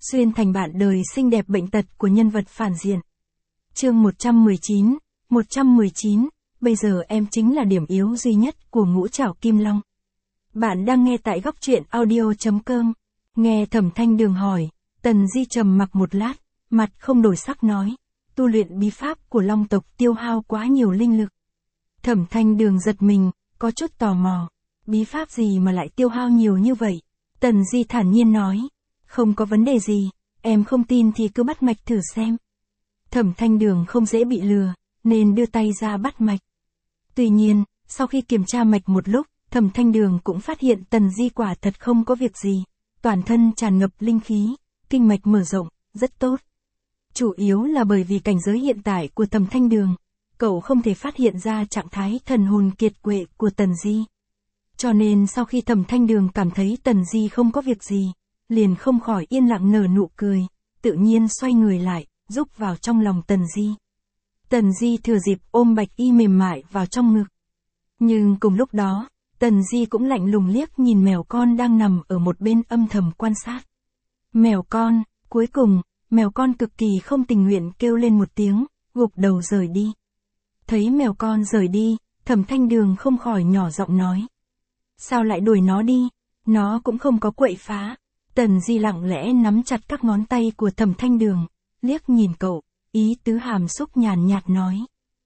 xuyên thành bạn đời xinh đẹp bệnh tật của nhân vật phản diện. Chương 119, bây giờ em chính là điểm yếu duy nhất của ngũ trảo Kim Long. Bạn đang nghe tại góc truyện audio.com. Nghe Thẩm Thanh Đường hỏi, Tần Di trầm mặc một lát, mặt không đổi sắc nói, tu luyện bí pháp của Long tộc tiêu hao quá nhiều linh lực. Thẩm Thanh Đường giật mình, có chút tò mò, bí pháp gì mà lại tiêu hao nhiều như vậy? Tần Di thản nhiên nói, không có vấn đề gì, em không tin thì cứ bắt mạch thử xem. Thẩm Thanh Đường không dễ bị lừa, nên đưa tay ra bắt mạch. Tuy nhiên, sau khi kiểm tra mạch một lúc, Thẩm Thanh Đường cũng phát hiện Tần Di quả thật không có việc gì, toàn thân tràn ngập linh khí, kinh mạch mở rộng, rất tốt. Chủ yếu là bởi vì cảnh giới hiện tại của Thẩm Thanh Đường, cậu không thể phát hiện ra trạng thái thần hồn kiệt quệ của Tần Di. Cho nên sau khi Thẩm Thanh Đường cảm thấy Tần Di không có việc gì, liền không khỏi yên lặng nở nụ cười, tự nhiên xoay người lại, rúc vào trong lòng Tần Di. Tần Di thừa dịp ôm Bạch Y mềm mại vào trong ngực. Nhưng cùng lúc đó, Tần Di cũng lạnh lùng liếc nhìn mèo con đang nằm ở một bên âm thầm quan sát. Mèo con, cuối cùng, mèo con cực kỳ không tình nguyện kêu lên một tiếng, gục đầu rời đi. Thấy mèo con rời đi, Thẩm Thanh Đường không khỏi nhỏ giọng nói. Sao lại đuổi nó đi? Nó cũng không có quậy phá. Tần Di lặng lẽ nắm chặt các ngón tay của Thẩm Thanh Đường, liếc nhìn cậu, ý tứ hàm xúc nhàn nhạt nói.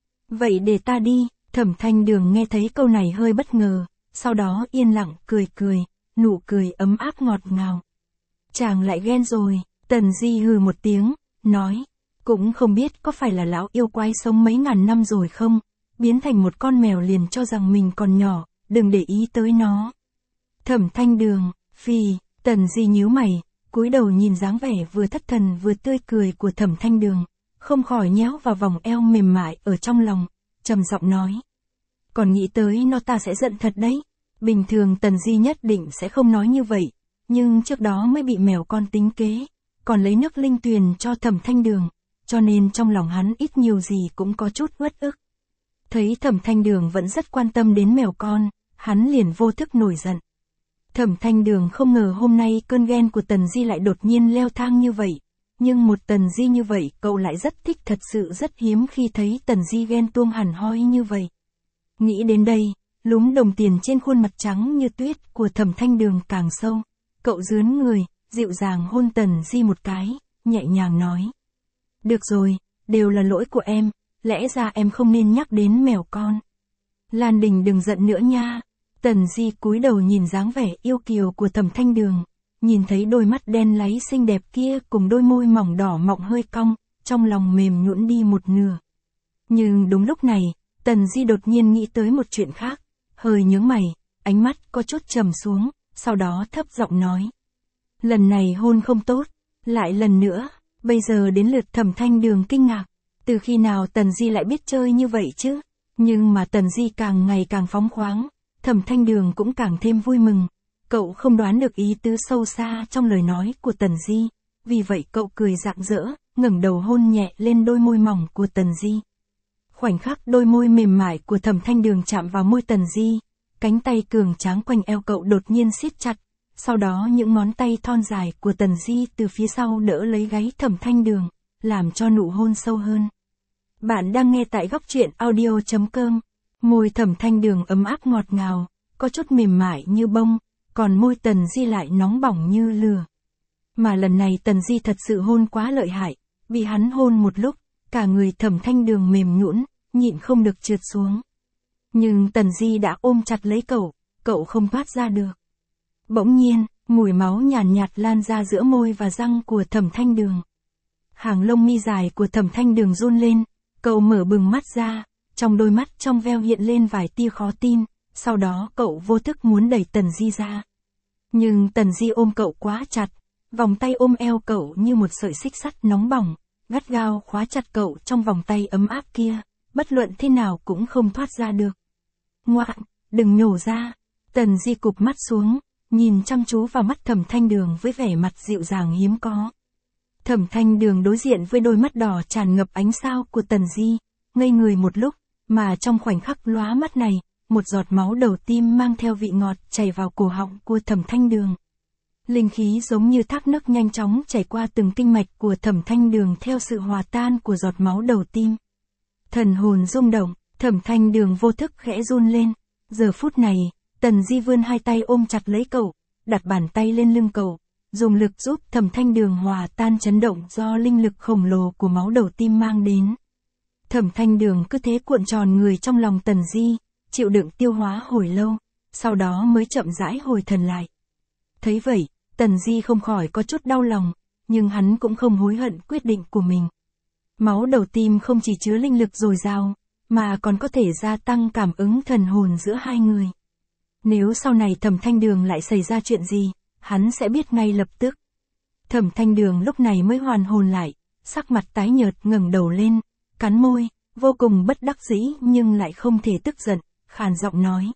Vậy để ta đi. Thẩm Thanh Đường nghe thấy câu này hơi bất ngờ, sau đó yên lặng cười cười, nụ cười ấm áp ngọt ngào. Chàng lại ghen rồi. Tần Di hừ một tiếng, nói, cũng không biết có phải là lão yêu quái sống mấy ngàn năm rồi không, biến thành một con mèo liền cho rằng mình còn nhỏ, đừng để ý tới nó. Thẩm Thanh Đường, phì. Tần Di nhíu mày, cúi đầu nhìn dáng vẻ vừa thất thần vừa tươi cười của Thẩm Thanh Đường, không khỏi nhéo vào vòng eo mềm mại ở trong lòng, trầm giọng nói. Còn nghĩ tới nó ta sẽ giận thật đấy. Bình thường Tần Di nhất định sẽ không nói như vậy, nhưng trước đó mới bị mèo con tính kế, còn lấy nước linh tuyền cho Thẩm Thanh Đường, cho nên trong lòng hắn ít nhiều gì cũng có chút uất ức. Thấy Thẩm Thanh Đường vẫn rất quan tâm đến mèo con, hắn liền vô thức nổi giận. Thẩm Thanh Đường không ngờ hôm nay cơn ghen của Tần Di lại đột nhiên leo thang như vậy, nhưng một Tần Di như vậy cậu lại rất thích, thật sự rất hiếm khi thấy Tần Di ghen tuông hẳn hoi như vậy. Nghĩ đến đây, lúm đồng tiền trên khuôn mặt trắng như tuyết của Thẩm Thanh Đường càng sâu, cậu rướn người, dịu dàng hôn Tần Di một cái, nhẹ nhàng nói. Được rồi, đều là lỗi của em, lẽ ra em không nên nhắc đến mèo con. Lan Đình đừng giận nữa nha. Tần Di cúi đầu nhìn dáng vẻ yêu kiều của Thẩm Thanh Đường, nhìn thấy đôi mắt đen láy xinh đẹp kia cùng đôi môi mỏng đỏ mọng hơi cong, trong lòng mềm nhũn đi một nửa. Nhưng đúng lúc này, Tần Di đột nhiên nghĩ tới một chuyện khác, hơi nhướng mày, ánh mắt có chút trầm xuống, sau đó thấp giọng nói. Lần này hôn không tốt, lại lần nữa, bây giờ đến lượt Thẩm Thanh Đường kinh ngạc, từ khi nào Tần Di lại biết chơi như vậy chứ? Nhưng mà Tần Di càng ngày càng phóng khoáng, Thẩm Thanh Đường cũng càng thêm vui mừng, cậu không đoán được ý tứ sâu xa trong lời nói của Tần Di, vì vậy cậu cười rạng rỡ, ngẩng đầu hôn nhẹ lên đôi môi mỏng của Tần Di. Khoảnh khắc đôi môi mềm mại của Thẩm Thanh Đường chạm vào môi Tần Di, cánh tay cường tráng quanh eo cậu đột nhiên siết chặt, sau đó những ngón tay thon dài của Tần Di từ phía sau đỡ lấy gáy Thẩm Thanh Đường, làm cho nụ hôn sâu hơn. Bạn đang nghe tại góc truyện audio.com. Môi Thẩm Thanh Đường ấm áp ngọt ngào, có chút mềm mại như bông, còn môi Tần Di lại nóng bỏng như lửa. Mà lần này Tần Di thật sự hôn quá lợi hại, bị hắn hôn một lúc, cả người Thẩm Thanh Đường mềm nhũn, nhịn không được trượt xuống. Nhưng Tần Di đã ôm chặt lấy cậu không thoát ra được. Bỗng nhiên, mùi máu nhàn nhạt lan ra giữa môi và răng của Thẩm Thanh Đường. Hàng lông mi dài của Thẩm Thanh Đường run lên, cậu mở bừng mắt ra. Trong đôi mắt trong veo hiện lên vài tia khó tin, sau đó cậu vô thức muốn đẩy Tần Di ra. Nhưng Tần Di ôm cậu quá chặt, vòng tay ôm eo cậu như một sợi xích sắt nóng bỏng, gắt gao khóa chặt cậu trong vòng tay ấm áp kia, bất luận thế nào cũng không thoát ra được. Ngoạn, đừng nhổ ra. Tần Di cụp mắt xuống, nhìn chăm chú vào mắt Thẩm Thanh Đường với vẻ mặt dịu dàng hiếm có. Thẩm Thanh Đường đối diện với đôi mắt đỏ tràn ngập ánh sao của Tần Di, ngây người một lúc. Mà trong khoảnh khắc lóa mắt này, một giọt máu đầu tim mang theo vị ngọt chảy vào cổ họng của Thẩm Thanh Đường. Linh khí giống như thác nước nhanh chóng chảy qua từng kinh mạch của Thẩm Thanh Đường theo sự hòa tan của giọt máu đầu tim. Thần hồn rung động, Thẩm Thanh Đường vô thức khẽ run lên. Giờ phút này, Tần Di vươn hai tay ôm chặt lấy cậu, đặt bàn tay lên lưng cậu, dùng lực giúp Thẩm Thanh Đường hòa tan chấn động do linh lực khổng lồ của máu đầu tim mang đến. Thẩm Thanh Đường cứ thế cuộn tròn người trong lòng Tần Di, chịu đựng tiêu hóa hồi lâu, sau đó mới chậm rãi hồi thần lại. Thấy vậy, Tần Di không khỏi có chút đau lòng, nhưng hắn cũng không hối hận quyết định của mình. Máu đầu tim không chỉ chứa linh lực dồi dào, mà còn có thể gia tăng cảm ứng thần hồn giữa hai người. Nếu sau này Thẩm Thanh Đường lại xảy ra chuyện gì, hắn sẽ biết ngay lập tức. Thẩm Thanh Đường lúc này mới hoàn hồn lại, sắc mặt tái nhợt ngẩng đầu lên, cắn môi, vô cùng bất đắc dĩ nhưng lại không thể tức giận, khàn giọng nói.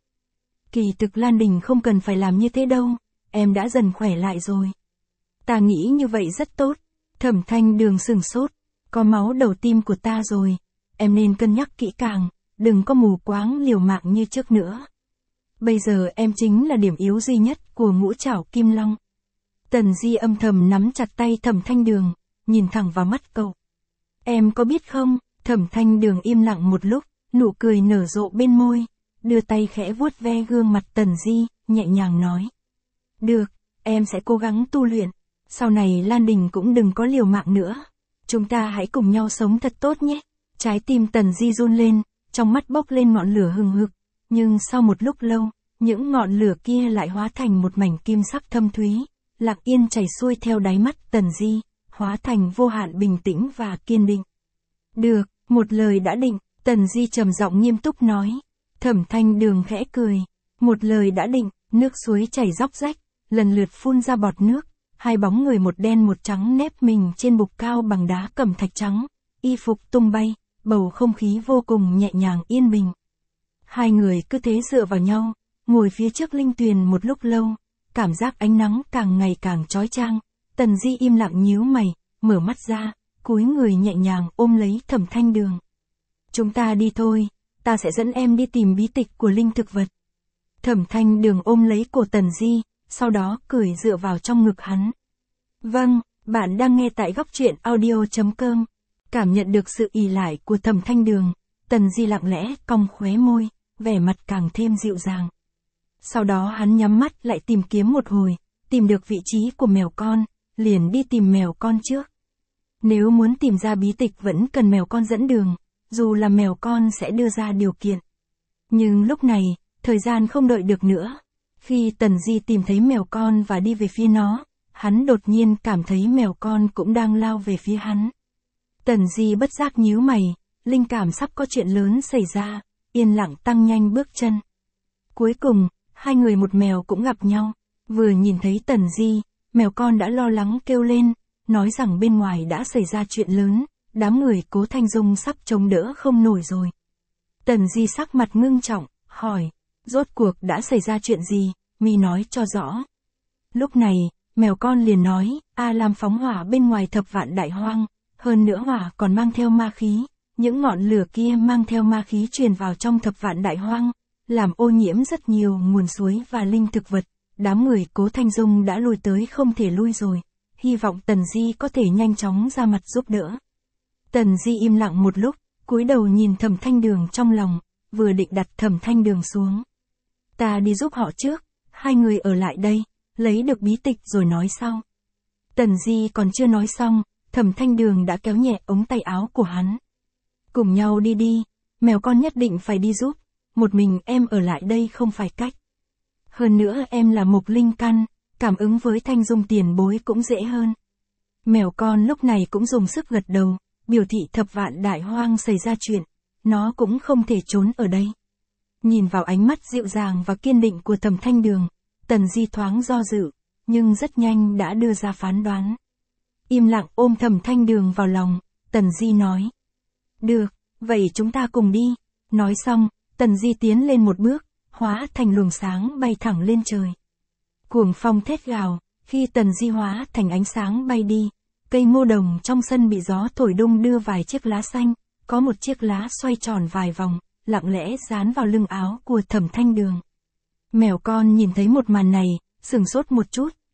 Kỳ thực Lan Đình không cần phải làm như thế đâu, em đã dần khỏe lại rồi. Ta nghĩ như vậy rất tốt. Thẩm Thanh Đường sửng sốt, có máu đầu tim của ta rồi, em nên cân nhắc kỹ càng, đừng có mù quáng liều mạng như trước nữa. Bây giờ em chính là điểm yếu duy nhất của ngũ trảo kim long. Tần Di âm thầm nắm chặt tay Thẩm Thanh Đường, nhìn thẳng vào mắt cậu. Em có biết không, Thẩm Thanh Đường im lặng một lúc, nụ cười nở rộ bên môi, đưa tay khẽ vuốt ve gương mặt Tần Di, nhẹ nhàng nói. Được, em sẽ cố gắng tu luyện, sau này Lan Đình cũng đừng có liều mạng nữa. Chúng ta hãy cùng nhau sống thật tốt nhé. Trái tim Tần Di run lên, trong mắt bốc lên ngọn lửa hừng hực, nhưng sau một lúc lâu, những ngọn lửa kia lại hóa thành một mảnh kim sắc thâm thúy, lặng yên chảy xuôi theo đáy mắt Tần Di, hóa thành vô hạn bình tĩnh và kiên định. Được, một lời đã định, Tần Di trầm giọng nghiêm túc nói. Thẩm Thanh Đường khẽ cười, một lời đã định, nước suối chảy róc rách, lần lượt phun ra bọt nước, hai bóng người một đen một trắng nép mình trên bục cao bằng đá cẩm thạch trắng, y phục tung bay, bầu không khí vô cùng nhẹ nhàng yên bình. Hai người cứ thế dựa vào nhau, ngồi phía trước linh tuyền một lúc lâu, cảm giác ánh nắng càng ngày càng chói chang. Tần Di im lặng nhíu mày, mở mắt ra, cúi người nhẹ nhàng ôm lấy Thẩm Thanh Đường. Chúng ta đi thôi, ta sẽ dẫn em đi tìm bí tịch của linh thực vật. Thẩm Thanh Đường ôm lấy cổ Tần Di, sau đó cười dựa vào trong ngực hắn. Vâng, bạn đang nghe tại góc truyện audio.com. Cảm nhận được sự ỷ lại của Thẩm Thanh Đường, Tần Di lặng lẽ cong khóe môi, vẻ mặt càng thêm dịu dàng. Sau đó hắn nhắm mắt lại tìm kiếm một hồi, tìm được vị trí của mèo con, liền đi tìm mèo con trước. Nếu muốn tìm ra bí tịch vẫn cần mèo con dẫn đường, dù là mèo con sẽ đưa ra điều kiện. Nhưng lúc này, thời gian không đợi được nữa. Khi Tần Di tìm thấy mèo con và đi về phía nó, hắn đột nhiên cảm thấy mèo con cũng đang lao về phía hắn. Tần Di bất giác nhíu mày, linh cảm sắp có chuyện lớn xảy ra, yên lặng tăng nhanh bước chân. Cuối cùng, hai người một mèo cũng gặp nhau, vừa nhìn thấy Tần Di, mèo con đã lo lắng kêu lên, nói rằng bên ngoài đã xảy ra chuyện lớn, đám người Cố Thanh Dung sắp chống đỡ không nổi rồi. Tần Di sắc mặt ngưng trọng, hỏi, rốt cuộc đã xảy ra chuyện gì, mi nói cho rõ. Lúc này, mèo con liền nói, làm phóng hỏa bên ngoài Thập Vạn Đại Hoang, hơn nữa hỏa còn mang theo ma khí, những ngọn lửa kia mang theo ma khí truyền vào trong Thập Vạn Đại Hoang, làm ô nhiễm rất nhiều nguồn suối và linh thực vật, đám người Cố Thanh Dung đã lùi tới không thể lui rồi, hy vọng Tần Di có thể nhanh chóng ra mặt giúp đỡ. Tần Di im lặng một lúc, cúi đầu nhìn Thẩm Thanh Đường trong lòng, vừa định đặt Thẩm Thanh Đường xuống. Ta đi giúp họ trước, hai người ở lại đây, lấy được bí tịch rồi nói sau. Tần Di còn chưa nói xong, Thẩm Thanh Đường đã kéo nhẹ ống tay áo của hắn. Cùng nhau đi đi, mèo con nhất định phải đi giúp, một mình em ở lại đây không phải cách. Hơn nữa em là mộc linh căn, cảm ứng với Thanh Dung tiền bối cũng dễ hơn. Mèo con lúc này cũng dùng sức gật đầu, biểu thị Thập Vạn Đại Hoang xảy ra chuyện, nó cũng không thể trốn ở đây. Nhìn vào ánh mắt dịu dàng và kiên định của Thẩm Thanh Đường, Tần Di thoáng do dự, nhưng rất nhanh đã đưa ra phán đoán. Im lặng ôm Thẩm Thanh Đường vào lòng, Tần Di nói. Được, vậy chúng ta cùng đi. Nói xong, Tần Di tiến lên một bước, hóa thành luồng sáng bay thẳng lên trời. Cuồng phong thét gào, khi Tần Di hóa thành ánh sáng bay đi, cây ngô đồng trong sân bị gió thổi đung đưa vài chiếc lá xanh, có một chiếc lá xoay tròn vài vòng, lặng lẽ dán vào lưng áo của Thẩm Thanh Đường. Mèo con nhìn thấy một màn này, sửng sốt một chút,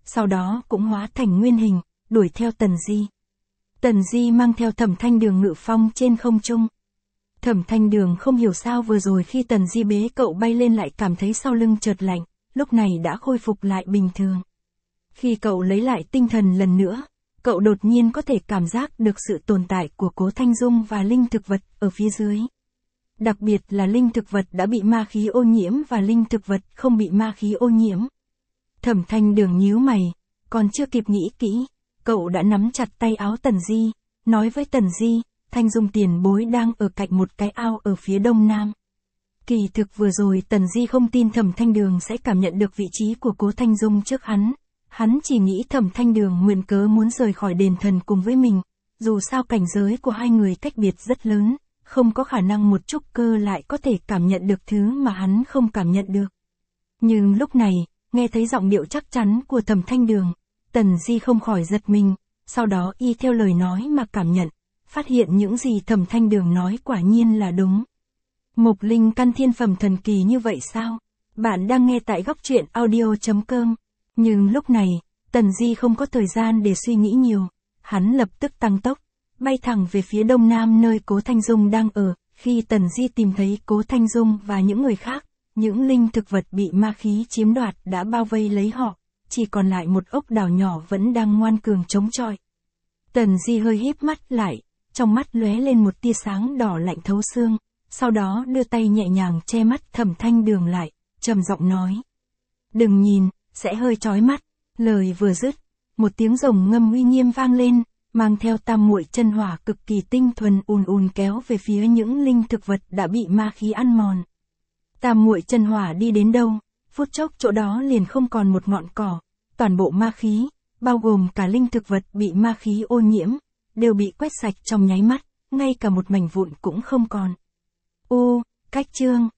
sau đó cũng hóa thành nguyên hình, đuổi theo Tần Di. Tần Di mang theo Thẩm Thanh Đường ngự phong trên không trung. Thẩm Thanh Đường không hiểu sao vừa rồi khi Tần Di bế cậu bay lên lại cảm thấy sau lưng chợt lạnh, lúc này đã khôi phục lại bình thường. Khi cậu lấy lại tinh thần lần nữa, cậu đột nhiên có thể cảm giác được sự tồn tại của Cố Thanh Dung và linh thực vật ở phía dưới. Đặc biệt là linh thực vật đã bị ma khí ô nhiễm và linh thực vật không bị ma khí ô nhiễm. Thẩm Thanh Đường nhíu mày, còn chưa kịp nghĩ kỹ, cậu đã nắm chặt tay áo Tần Di, nói với Tần Di, Thanh Dung tiền bối đang ở cạnh một cái ao ở phía đông nam. Kỳ thực vừa rồi Tần Di không tin Thẩm Thanh Đường sẽ cảm nhận được vị trí của Cố Thanh Dung trước hắn. Hắn chỉ nghĩ Thẩm Thanh Đường mượn cớ muốn rời khỏi đền thần cùng với mình, dù sao cảnh giới của hai người cách biệt rất lớn, không có khả năng một trúc cơ lại có thể cảm nhận được thứ mà hắn không cảm nhận được. Nhưng lúc này, nghe thấy giọng điệu chắc chắn của Thẩm Thanh Đường, Tần Di không khỏi giật mình, sau đó y theo lời nói mà cảm nhận, phát hiện những gì Thẩm Thanh Đường nói quả nhiên là đúng. Mộc linh căn thiên phẩm thần kỳ như vậy sao? Bạn đang nghe tại góc truyện audio.com. Nhưng lúc này, Tần Di không có thời gian để suy nghĩ nhiều, hắn lập tức tăng tốc, bay thẳng về phía đông nam nơi Cố Thanh Dung đang ở. Khi Tần Di tìm thấy Cố Thanh Dung và những người khác, những linh thực vật bị ma khí chiếm đoạt đã bao vây lấy họ, chỉ còn lại một ốc đảo nhỏ vẫn đang ngoan cường chống chọi. Tần Di hơi híp mắt lại, trong mắt lóe lên một tia sáng đỏ lạnh thấu xương, sau đó đưa tay nhẹ nhàng che mắt Thẩm Thanh Đường lại, trầm giọng nói: "Đừng nhìn, sẽ hơi chói mắt." Lời vừa dứt, một tiếng rồng ngâm uy nghiêm vang lên, mang theo tam muội chân hỏa cực kỳ tinh thuần ùn ùn kéo về phía những linh thực vật đã bị ma khí ăn mòn. Tam muội chân hỏa đi đến đâu, phút chốc chỗ đó liền không còn một ngọn cỏ, toàn bộ ma khí, bao gồm cả linh thực vật bị ma khí ô nhiễm, đều bị quét sạch trong nháy mắt, ngay cả một mảnh vụn cũng không còn. Cách chương